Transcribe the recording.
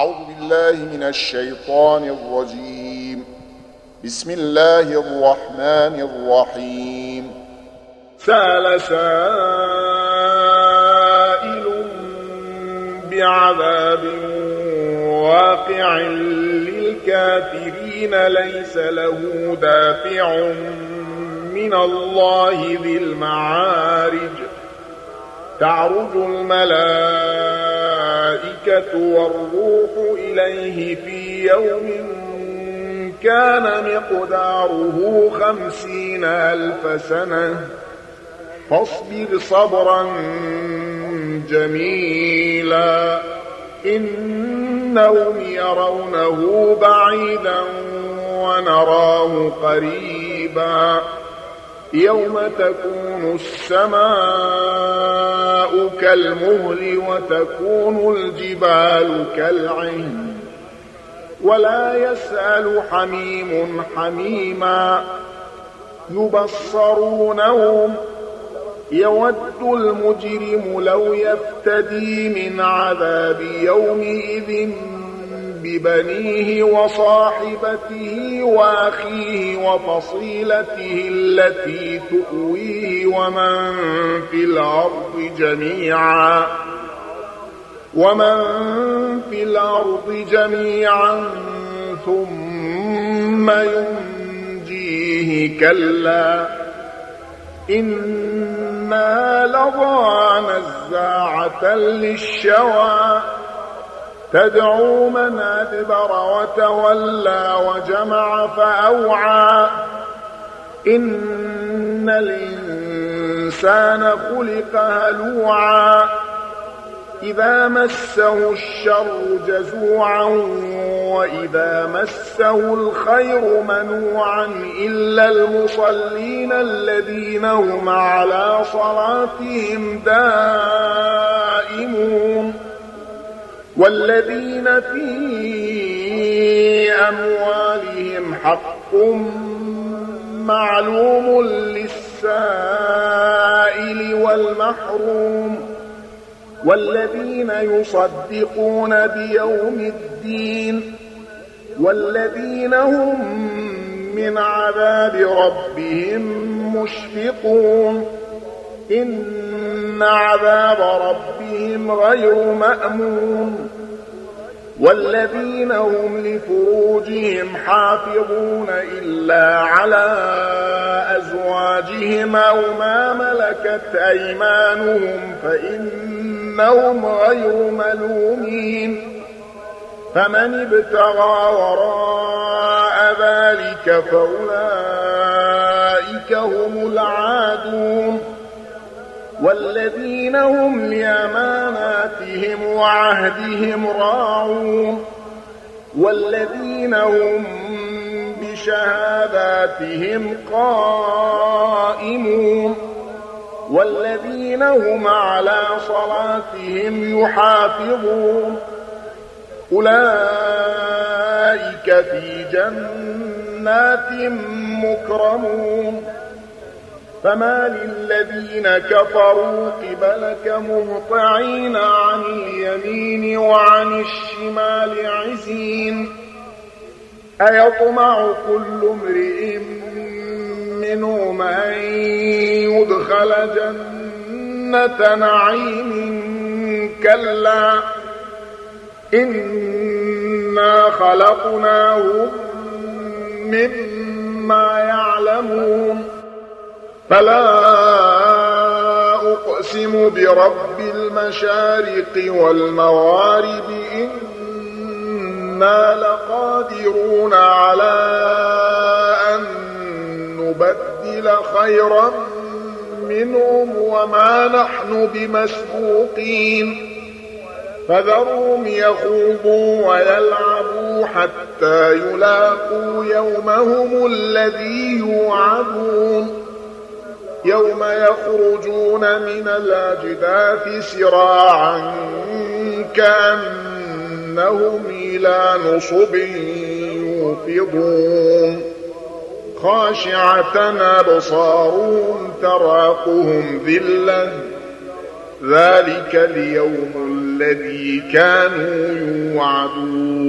أعوذ بالله من الشيطان الرجيم. بسم الله الرحمن الرحيم. سأل سائل بعذاب واقع للكافرين ليس له دافع من الله ذي المعارج. تعرج الملائكة والروح إليه في يوم كان مقداره 50,000 سنة فاصبر صبرا جميلا إنهم يرونه بعيدا ونراه قريبا يوم تكون السماء كالمهل وتكون الجبال كالعهن ولا يسأل حميم حميما يبصرونهم يود المجرم لو يفتدي من عذاب يومئذ ببنيه وصاحبته وأخيه وفصيلته التي تؤويه ومن في الأرض جميعا ثم ينجيه كلا إنها لظى نزاعة للشوى تدعو من أدبر وتولى وجمع فأوعى إن الإنسان خلق هلوعا إذا مسه الشر جزوعا وإذا مسه الخير منوعا إلا المصلين الذين هم على صلاتهم دائمون والذين في أموالهم حق معلوم للسائل والمحروم والذين يصدقون بيوم الدين والذين هم من عذاب ربهم مشفقون إن عذاب ربهم غير مأمون والذين هم لفروجهم حافظون إلا على أزواجهم أو ما ملكت أيمانهم فإنهم غير ملومين فمن ابتغى وراء ذلك فأولئك هم العادون والذين هم لأماناتهم وعهدهم راعون والذين هم بشهاداتهم قائمون والذين هم على صلاتهم يحافظون أولئك في جنات مكرمون فما للذين كفروا قبلك مهطعين عن اليمين وعن الشمال عزين أيطمع كل امرئ منهم أن يدخل جنة نعيم كلا إنا خلقناهم مما يعلمون فلا أقسم برب المشارق والمغارب إنا لقادرون على أن نبدل خيرا منهم وما نحن بمسبوقين فذرهم يخوضوا ويلعبوا حتى يلاقوا يومهم الذي يوعدون يوم يخرجون من الأجداث سراعا كأنهم إلى نصب يوفضون خاشعة أبصارهم تراقهم ذلة ذلك اليوم الذي كانوا يوعدون يعمهون